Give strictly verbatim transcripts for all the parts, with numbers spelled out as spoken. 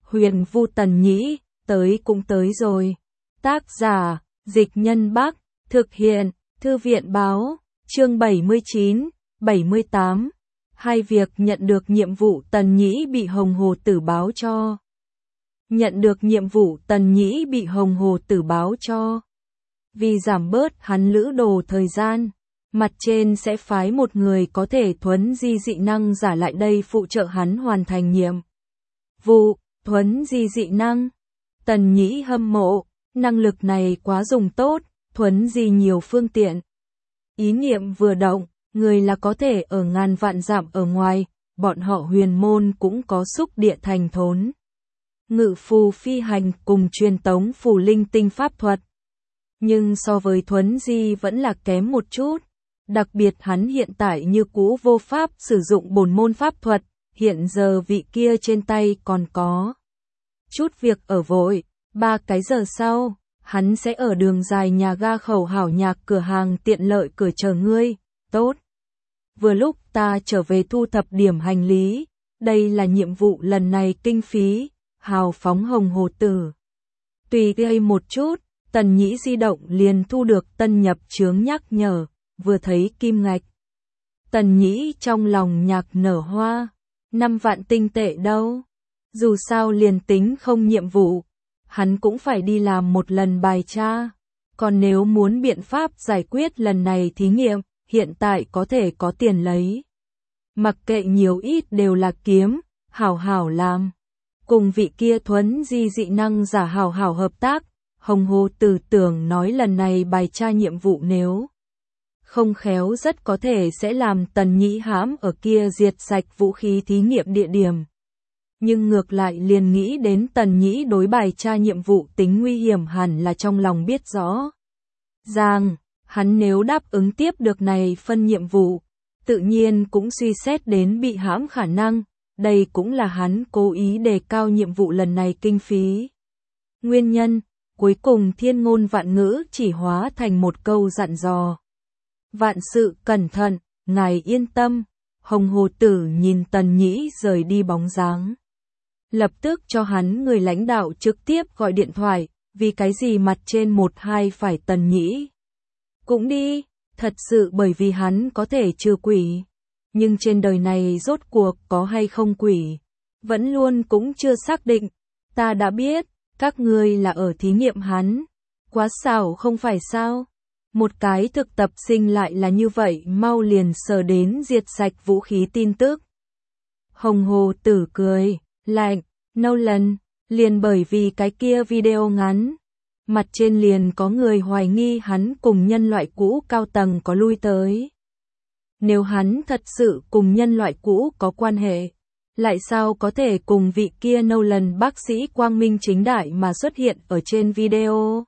Huyền Vu Tần Nhĩ, tới cũng tới rồi. Tác giả, Dịch Nhân Bắc, thực hiện, Thư viện Báo, chương bảy mươi chín, bảy mươi tám. Hai việc nhận được nhiệm vụ Tần Nhĩ bị Hồng Hồ Tử báo cho. Nhận được nhiệm vụ Tần Nhĩ bị Hồng Hồ Tử báo cho. Vì giảm bớt hắn lữ đồ thời gian, mặt trên sẽ phái một người có thể thuấn di dị năng giả lại đây phụ trợ hắn hoàn thành nhiệm vụ. Thuấn di dị năng. Tần Nhĩ hâm mộ, năng lực này quá dùng tốt, thuấn di nhiều phương tiện. Ý niệm vừa động, người là có thể ở ngàn vạn dặm ở ngoài, bọn họ huyền môn cũng có xúc địa thành thốn. Ngự phù phi hành cùng truyền tống phù linh tinh pháp thuật. Nhưng so với thuấn di vẫn là kém một chút. Đặc biệt hắn hiện tại như cũ vô pháp sử dụng bổn môn pháp thuật, hiện giờ vị kia trên tay còn có chút việc ở vội. Ba cái giờ sau, hắn sẽ ở đường dài nhà ga Khẩu Hảo Nhạc cửa hàng tiện lợi cửa chờ ngươi. Tốt. Vừa lúc ta trở về thu thập điểm hành lý, đây là nhiệm vụ lần này kinh phí, hào phóng Hồng Hồ Tử. Tùy gây một chút, Tần Nhĩ di động liền thu được tân nhập chướng nhắc nhở, vừa thấy kim ngạch. Tần Nhĩ trong lòng nhạc nở hoa, năm vạn tinh tệ đâu. Dù sao liền tính không nhiệm vụ, hắn cũng phải đi làm một lần bài tra. Còn nếu muốn biện pháp giải quyết lần này thí nghiệm, hiện tại có thể có tiền lấy. Mặc kệ nhiều ít đều là kiếm, hảo hảo làm. Cùng vị kia thuấn di dị năng giả hảo hảo hợp tác, Hồng Hồ Tử tưởng nói lần này bài tra nhiệm vụ nếu không khéo rất có thể sẽ làm Tần Nhĩ hãm ở kia diệt sạch vũ khí thí nghiệm địa điểm. Nhưng ngược lại liền nghĩ đến Tần Nhĩ đối bài tra nhiệm vụ tính nguy hiểm hẳn là trong lòng biết rõ. Rằng, hắn nếu đáp ứng tiếp được này phân nhiệm vụ, tự nhiên cũng suy xét đến bị hãm khả năng, đây cũng là hắn cố ý đề cao nhiệm vụ lần này kinh phí. Nguyên nhân, cuối cùng thiên ngôn vạn ngữ chỉ hóa thành một câu dặn dò. Vạn sự cẩn thận, ngài yên tâm. Hồng Hồ Tử nhìn Tần Nhĩ rời đi bóng dáng. Lập tức cho hắn người lãnh đạo trực tiếp gọi điện thoại, vì cái gì mặt trên một hai phải Tần Nhĩ. Cũng đi, thật sự bởi vì hắn có thể trừ quỷ. Nhưng trên đời này rốt cuộc có hay không quỷ, vẫn luôn cũng chưa xác định. Ta đã biết, các ngươi là ở thí nghiệm hắn. Quá xảo không phải sao? Một cái thực tập sinh lại là như vậy mau liền sờ đến diệt sạch vũ khí tin tức. Hồng Hồ Tử cười, lạnh, Nolan, liền bởi vì cái kia video ngắn. Mặt trên liền có người hoài nghi hắn cùng nhân loại cũ cao tầng có lui tới. Nếu hắn thật sự cùng nhân loại cũ có quan hệ, lại sao có thể cùng vị kia Nolan bác sĩ quang minh chính đại mà xuất hiện ở trên video?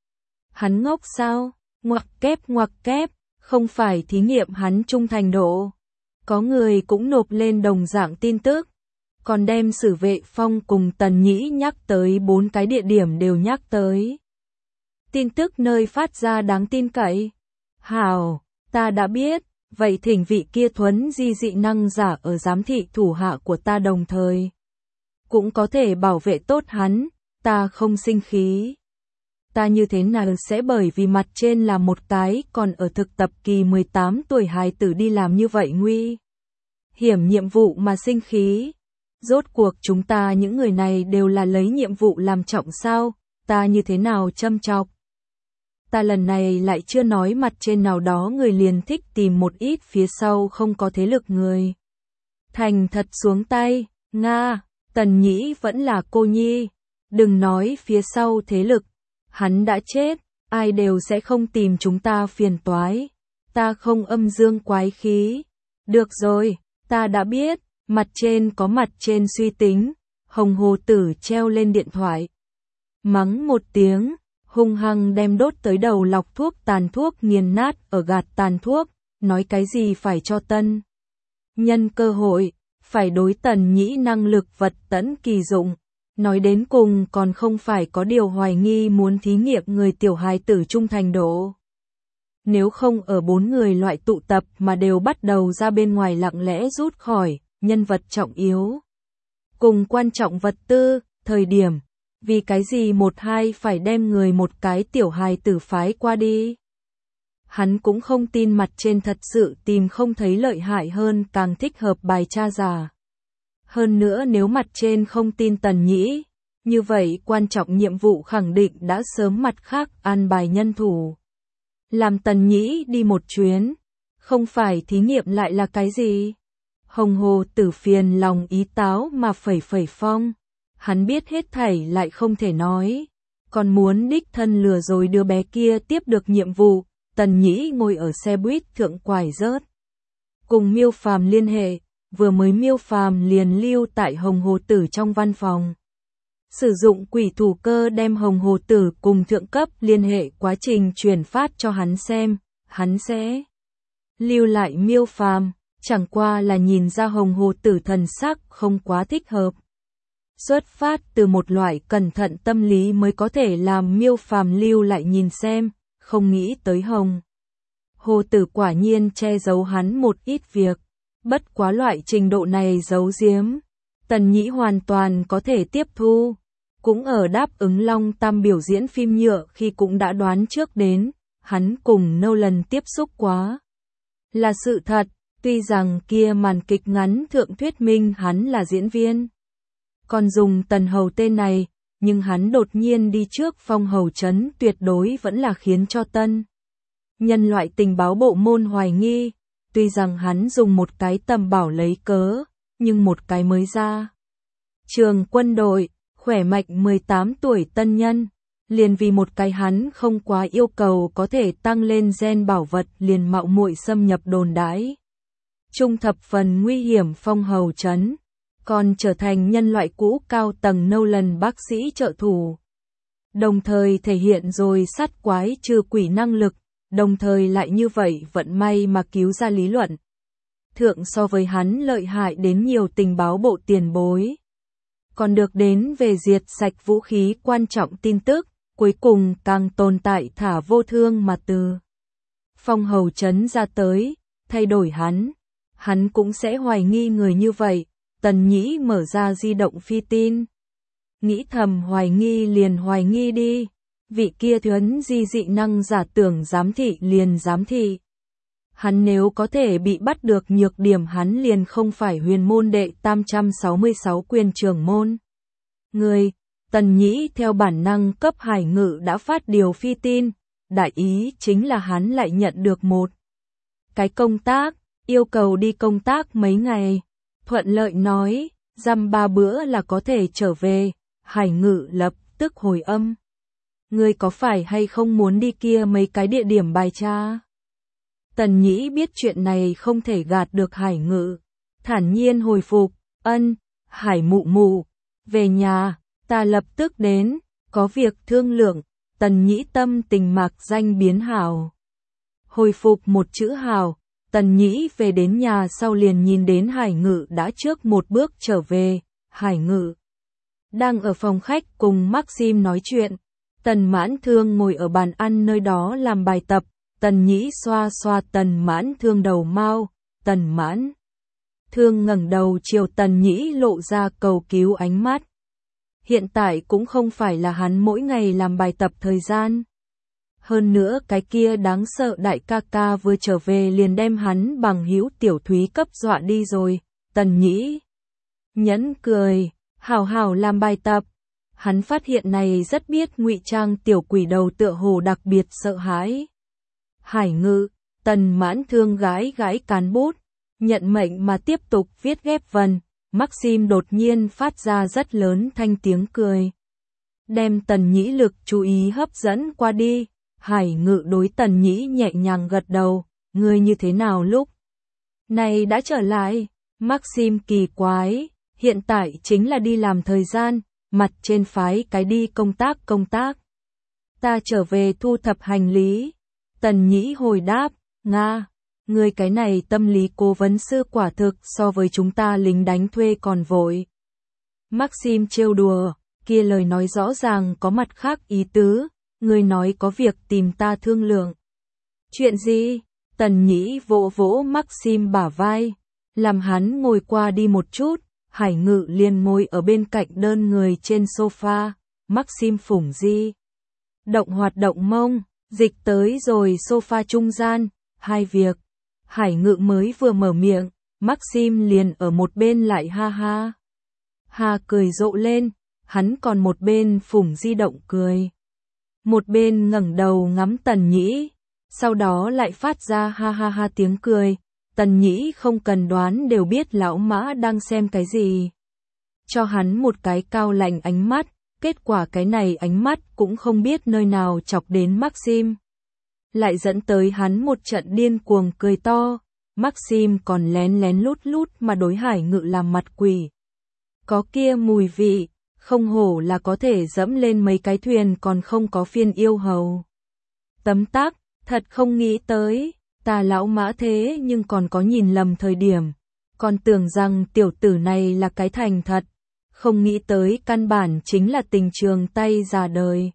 Hắn ngốc sao? Ngoặc kép ngoặc kép, không phải thí nghiệm hắn trung thành độ. Có người cũng nộp lên đồng dạng tin tức, còn đem Sử Vệ Phong cùng Tần Nhĩ nhắc tới bốn cái địa điểm đều nhắc tới. Tin tức nơi phát ra đáng tin cậy. Hảo, ta đã biết, vậy thỉnh vị kia thuấn di dị năng giả ở giám thị thủ hạ của ta đồng thời. Cũng có thể bảo vệ tốt hắn, ta không sinh khí. Ta như thế nào sẽ bởi vì mặt trên là một cái còn ở thực tập kỳ mười tám tuổi hài tử đi làm như vậy nguy hiểm nhiệm vụ mà sinh khí. Rốt cuộc chúng ta những người này đều là lấy nhiệm vụ làm trọng sao, ta như thế nào châm chọc. Ta lần này lại chưa nói mặt trên nào đó người liền thích tìm một ít phía sau không có thế lực người. Thành thật xuống tay, Nga, Tần Nhĩ vẫn là cô nhi, đừng nói phía sau thế lực. Hắn đã chết, ai đều sẽ không tìm chúng ta phiền toái. Ta không âm dương quái khí. Được rồi, ta đã biết, mặt trên có mặt trên suy tính. Hồng Hồ Tử treo lên điện thoại. Mắng một tiếng, hung hăng đem đốt tới đầu lọc thuốc tàn thuốc nghiền nát ở gạt tàn thuốc, nói cái gì phải cho tân. Nhân cơ hội, phải đối Tần Nhĩ năng lực vật tẫn kỳ dụng. Nói đến cùng còn không phải có điều hoài nghi muốn thí nghiệm người tiểu hài tử trung thành độ. Nếu không ở bốn người loại tụ tập mà đều bắt đầu ra bên ngoài lặng lẽ rút khỏi, nhân vật trọng yếu. Cùng quan trọng vật tư, thời điểm, vì cái gì một hai phải đem người một cái tiểu hài tử phái qua đi. Hắn cũng không tin mặt trên thật sự tìm không thấy lợi hại hơn càng thích hợp bài tra giả. Hơn nữa nếu mặt trên không tin Tần Nhĩ, như vậy quan trọng nhiệm vụ khẳng định đã sớm mặt khác an bài nhân thủ. Làm Tần Nhĩ đi một chuyến, không phải thí nghiệm lại là cái gì? Hồng Hồ Tử phiền lòng ý táo mà phẩy phẩy phong. Hắn biết hết thảy lại không thể nói. Còn muốn đích thân lừa rồi đứa bé kia tiếp được nhiệm vụ. Tần Nhĩ ngồi ở xe buýt thượng quải rớt. Cùng Miêu Phàm liên hệ, vừa mới Miêu Phàm liền lưu tại Hồng Hồ Tử trong văn phòng. Sử dụng quỷ thủ cơ đem Hồng Hồ Tử cùng thượng cấp liên hệ quá trình truyền phát cho hắn xem, hắn sẽ lưu lại Miêu Phàm, chẳng qua là nhìn ra Hồng Hồ Tử thần sắc không quá thích hợp. Xuất phát từ một loại cẩn thận tâm lý mới có thể làm Miêu Phàm lưu lại nhìn xem, không nghĩ tới Hồng Hồ Tử quả nhiên che giấu hắn một ít việc, bất quá loại trình độ này giấu giếm, Tần Nhĩ hoàn toàn có thể tiếp thu. Cũng ở đáp ứng Long Tam biểu diễn phim nhựa khi cũng đã đoán trước đến, hắn cùng Nolan tiếp xúc quá. Là sự thật, tuy rằng kia màn kịch ngắn thượng thuyết minh hắn là diễn viên. Còn dùng Tần Hầu tên này, nhưng hắn đột nhiên đi trước Phong Hầu Trấn tuyệt đối vẫn là khiến cho tân nhân loại tình báo bộ môn hoài nghi, tuy rằng hắn dùng một cái tầm bảo lấy cớ, nhưng một cái mới ra. Trường quân đội, khỏe mạnh mười tám tuổi tân nhân, liền vì một cái hắn không quá yêu cầu có thể tăng lên gen bảo vật liền mạo muội xâm nhập đồn đãi. Trung thập phần nguy hiểm Phong Hầu Trấn, còn trở thành nhân loại cũ cao tầng Nolan bác sĩ trợ thủ. Đồng thời thể hiện rồi sát quái trừ quỷ năng lực, đồng thời lại như vậy vận may mà cứu ra lý luận. Thượng so với hắn lợi hại đến nhiều tình báo bộ tiền bối. Còn được đến về diệt sạch vũ khí quan trọng tin tức, cuối cùng càng tồn tại thả vô thương mà từ Phong Hầu Trấn ra tới, thay đổi hắn. Hắn cũng sẽ hoài nghi người như vậy, Tần Nhĩ mở ra di động phi tin. Nghĩ thầm hoài nghi liền hoài nghi đi, vị kia thuấn di dị năng giả tưởng giám thị liền giám thị. Hắn nếu có thể bị bắt được nhược điểm hắn liền không phải huyền môn đệ tam trăm sáu mươi sáu quyền trưởng môn. Người, Tần Nhĩ theo bản năng cấp Hải Ngự đã phát điều phi tin, đại ý chính là hắn lại nhận được một cái công tác, yêu cầu đi công tác mấy ngày. Thuận lợi nói, dăm ba bữa là có thể trở về, Hải Ngự lập tức hồi âm. Ngươi có phải hay không muốn đi kia mấy cái địa điểm bài tra? Tần Nhĩ biết chuyện này không thể gạt được Hải Ngự, thản nhiên hồi phục, ân, Hải mụ mụ, về nhà, ta lập tức đến, có việc thương lượng, Tần Nhĩ tâm tình mạc danh biến hảo. Hồi phục một chữ hảo, Tần Nhĩ về đến nhà sau liền nhìn đến Hải Ngự đã trước một bước trở về, Hải Ngự đang ở phòng khách cùng Maxim nói chuyện, Tần Mãn Thương ngồi ở bàn ăn nơi đó làm bài tập, Tần Nhĩ xoa xoa Tần Mãn Thương đầu mau, Tần Mãn Thương ngẩng đầu chiều Tần Nhĩ lộ ra cầu cứu ánh mắt. Hiện tại cũng không phải là hắn mỗi ngày làm bài tập thời gian. Hơn nữa cái kia đáng sợ đại ca ca vừa trở về liền đem hắn bằng hữu Tiểu Thúy cấp dọa đi rồi, Tần Nhĩ nhẫn cười, hào hào làm bài tập. Hắn phát hiện này rất biết ngụy trang tiểu quỷ đầu tựa hồ đặc biệt sợ hãi. Hải Ngự, Tần Mãn Thương gái gái cán bút, nhận mệnh mà tiếp tục viết ghép vần, Maxim đột nhiên phát ra rất lớn thanh tiếng cười. Đem Tần Nhĩ lực chú ý hấp dẫn qua đi, Hải Ngự đối Tần Nhĩ nhẹ nhàng gật đầu, ngươi như thế nào lúc này đã trở lại? Maxim kỳ quái, hiện tại chính là đi làm thời gian, mặt trên phái cái đi công tác công tác. Ta trở về thu thập hành lý. Tần Nhĩ hồi đáp, Nga, ngươi cái này tâm lý cố vấn sư quả thực so với chúng ta lính đánh thuê còn vội. Maxim trêu đùa, kia lời nói rõ ràng có mặt khác ý tứ, ngươi nói có việc tìm ta thương lượng. Chuyện gì? Tần Nhĩ vỗ vỗ Maxim bả vai, làm hắn ngồi qua đi một chút, Hải Ngự liền ngồi ở bên cạnh đơn người trên sofa, Maxim phủng di động hoạt động mông, dịch tới rồi sofa trung gian, hai việc. Hải Ngự mới vừa mở miệng, Maxim liền ở một bên lại ha ha. Ha cười rộ lên, hắn còn một bên phủng di động cười. Một bên ngẩng đầu ngắm Tần Nhĩ, sau đó lại phát ra ha ha ha tiếng cười. Tần Nhĩ không cần đoán đều biết lão mã đang xem cái gì. Cho hắn một cái cao lạnh ánh mắt, kết quả cái này ánh mắt cũng không biết nơi nào chọc đến Maxim. Lại dẫn tới hắn một trận điên cuồng cười to, Maxim còn lén lén lút lút mà đối Hải Ngự làm mặt quỷ. Có kia mùi vị, không hổ là có thể dẫm lên mấy cái thuyền còn không có phiên yêu hầu. Tấm tắc, thật không nghĩ tới, ta lão mã thế nhưng còn có nhìn lầm thời điểm, còn tưởng rằng tiểu tử này là cái thành thật, không nghĩ tới căn bản chính là tình trường tay già đời.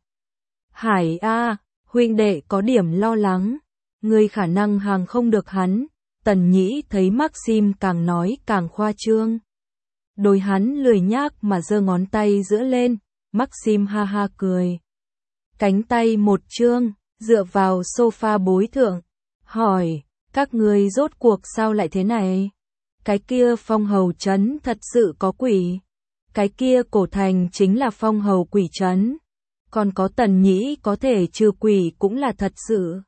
Hải a, huynh đệ có điểm lo lắng, ngươi khả năng hàng không được hắn. Tần Nhĩ thấy Maxim càng nói càng khoa trương. Đối hắn lười nhác mà giơ ngón tay giữa lên, Maxim ha ha cười. Cánh tay một trương, dựa vào sofa bối thượng, hỏi, các ngươi rốt cuộc sao lại thế này? Cái kia Phong Hầu trấn thật sự có quỷ. Cái kia cổ thành chính là Phong Hầu quỷ trấn. Còn có Tần Nhĩ có thể trừ quỷ cũng là thật sự.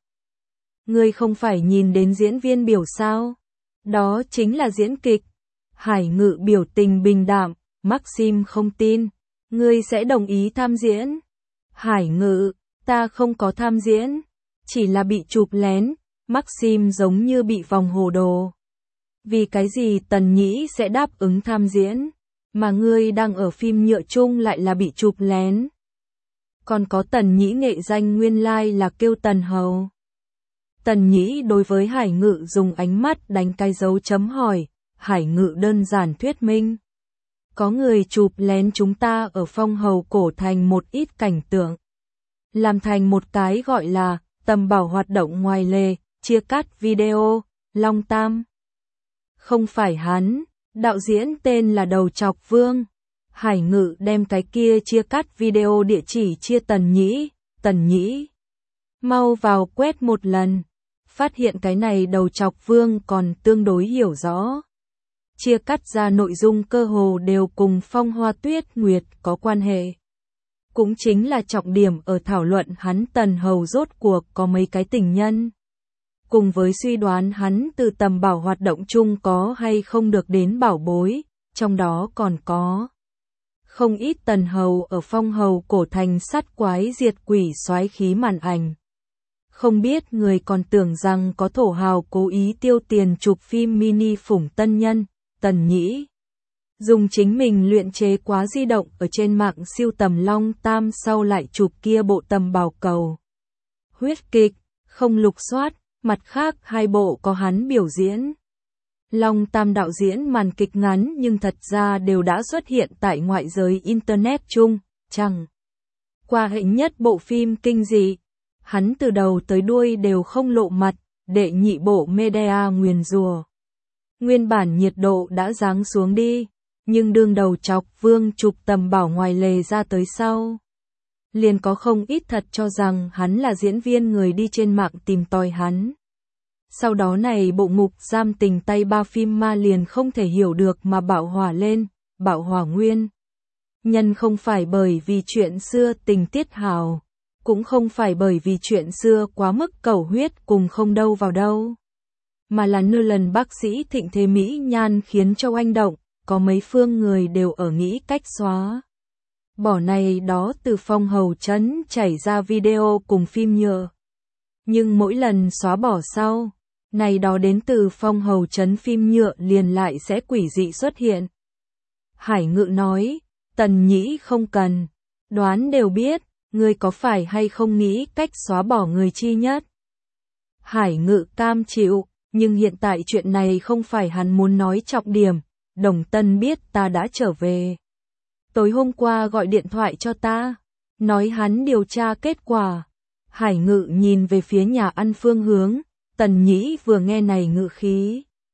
Ngươi không phải nhìn đến diễn viên biểu sao? Đó chính là diễn kịch. Hải Ngự biểu tình bình đạm, Maxim không tin. Ngươi sẽ đồng ý tham diễn? Hải Ngự, ta không có tham diễn. Chỉ là bị chụp lén. Maxim giống như bị vòng hồ đồ. Vì cái gì Tần Nhĩ sẽ đáp ứng tham diễn? Mà ngươi đang ở phim nhựa chung lại là bị chụp lén. Còn có Tần Nhĩ nghệ danh nguyên lai là kêu Tần Hầu. Tần Nhĩ đối với Hải Ngự dùng ánh mắt đánh cái dấu chấm hỏi, Hải Ngự đơn giản thuyết minh. Có người chụp lén chúng ta ở Phong Hầu cổ thành một ít cảnh tượng. Làm thành một cái gọi là tầm bảo hoạt động ngoài lề, chia cắt video, Long Tam. Không phải hắn, đạo diễn tên là Đầu Chọc Vương. Hải Ngự đem cái kia chia cắt video địa chỉ chia Tần Nhĩ, Tần Nhĩ. Mau vào quét một lần. Phát hiện cái này Đầu Chọc Vương còn tương đối hiểu rõ. Chia cắt ra nội dung cơ hồ đều cùng Phong Hoa Tuyết Nguyệt có quan hệ. Cũng chính là trọng điểm ở thảo luận hắn Tần Hầu rốt cuộc có mấy cái tình nhân. Cùng với suy đoán hắn từ tầm bảo hoạt động chung có hay không được đến bảo bối, trong đó còn có không ít Tần Hầu ở Phong Hầu cổ thành sát quái diệt quỷ soái khí màn ảnh. Không biết người còn tưởng rằng có thổ hào cố ý tiêu tiền chụp phim mini phủng tân nhân, Tần Nhĩ. Dùng chính mình luyện chế quá di động ở trên mạng siêu tầm Long Tam sau lại chụp kia bộ tầm bảo cầu. Huyết kịch, không lục soát, mặt khác hai bộ có hắn biểu diễn. Long Tam đạo diễn màn kịch ngắn nhưng thật ra đều đã xuất hiện tại ngoại giới Internet chung, chẳng qua hệ nhất bộ phim kinh dị. Hắn từ đầu tới đuôi đều không lộ mặt, đệ nhị bộ Medea nguyền rùa. Nguyên bản nhiệt độ đã giáng xuống đi, nhưng đương Đầu Chọc Vương chụp tầm bảo ngoài lề ra tới sau. Liền có không ít thật cho rằng hắn là diễn viên người đi trên mạng tìm tòi hắn. Sau đó này bộ ngục giam tình tay ba phim ma liền không thể hiểu được mà bạo hỏa lên, bạo hỏa nguyên. Nhân không phải bởi vì chuyện xưa tình tiết hào. Cũng không phải bởi vì chuyện xưa quá mức cầu huyết cùng không đâu vào đâu. Mà là nư lần bác sĩ thịnh thế Mỹ nhan khiến cho oanh động, có mấy phương người đều ở nghĩ cách xóa. Bỏ này đó từ Phong Hầu trấn chảy ra video cùng phim nhựa. Nhưng mỗi lần xóa bỏ sau, này đó đến từ Phong Hầu trấn phim nhựa liền lại sẽ quỷ dị xuất hiện. Hải Ngự nói, Tần Nhĩ không cần, đoán đều biết. Ngươi có phải hay không nghĩ cách xóa bỏ người chi nhất? Hải Ngự cam chịu, nhưng hiện tại chuyện này không phải hắn muốn nói trọng điểm. Đồng Tân biết ta đã trở về. Tối hôm qua gọi điện thoại cho ta, nói hắn điều tra kết quả. Hải Ngự nhìn về phía nhà ăn phương hướng, Tần Nhĩ vừa nghe này ngự khí.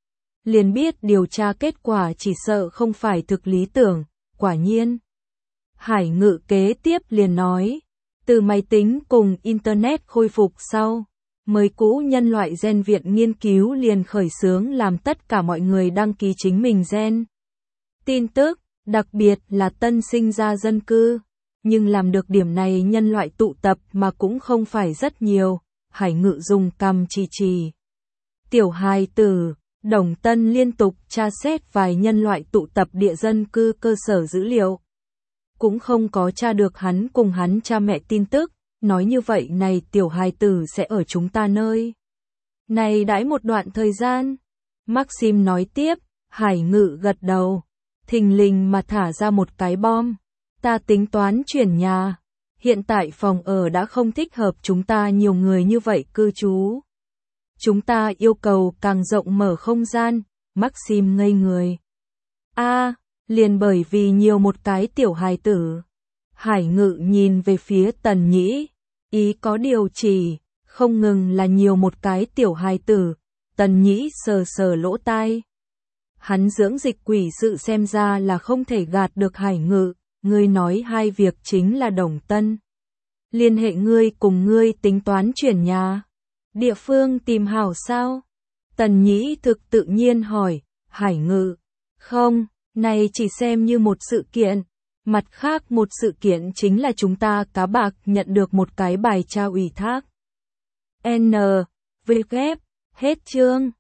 liền biết điều tra kết quả chỉ sợ không phải thực lý tưởng, quả nhiên. Hải Ngự kế tiếp liền nói, từ máy tính cùng Internet khôi phục sau, mới cũ nhân loại gen viện nghiên cứu liền khởi xướng làm tất cả mọi người đăng ký chính mình gen. Tin tức, đặc biệt là tân sinh ra dân cư, nhưng làm được điểm này nhân loại tụ tập mà cũng không phải rất nhiều, Hải Ngự dùng cằm chì chì. Tiểu hài tử, Đồng Tân liên tục tra xét vài nhân loại tụ tập địa dân cư cơ sở dữ liệu. Cũng không có tra được hắn cùng hắn cha mẹ tin tức, nói như vậy này tiểu hài tử sẽ ở chúng ta nơi này đãi một đoạn thời gian. Maxim nói tiếp, Hải Ngự gật đầu, thình lình mà thả ra một cái bom. Ta tính toán chuyển nhà, hiện tại phòng ở đã không thích hợp chúng ta nhiều người như vậy cư trú. Chúng ta yêu cầu càng rộng mở không gian, Maxim ngây người. A, liền bởi vì nhiều một cái tiểu hài tử. Hải Ngự nhìn về phía Tần Nhĩ, ý có điều chỉ, không ngừng là nhiều một cái tiểu hài tử. Tần Nhĩ sờ sờ lỗ tai. Hắn dưỡng dịch quỷ sự xem ra là không thể gạt được Hải Ngự, ngươi nói hai việc chính là Đồng Tân. Liên hệ ngươi cùng ngươi tính toán chuyển nhà. Địa phương tìm hảo sao? Tần Nhĩ thực tự nhiên hỏi, Hải Ngự, không, này chỉ xem như một sự kiện. Mặt khác một sự kiện chính là chúng ta cá bạc nhận được một cái bài trao ủy thác. N, V, G, hết chương.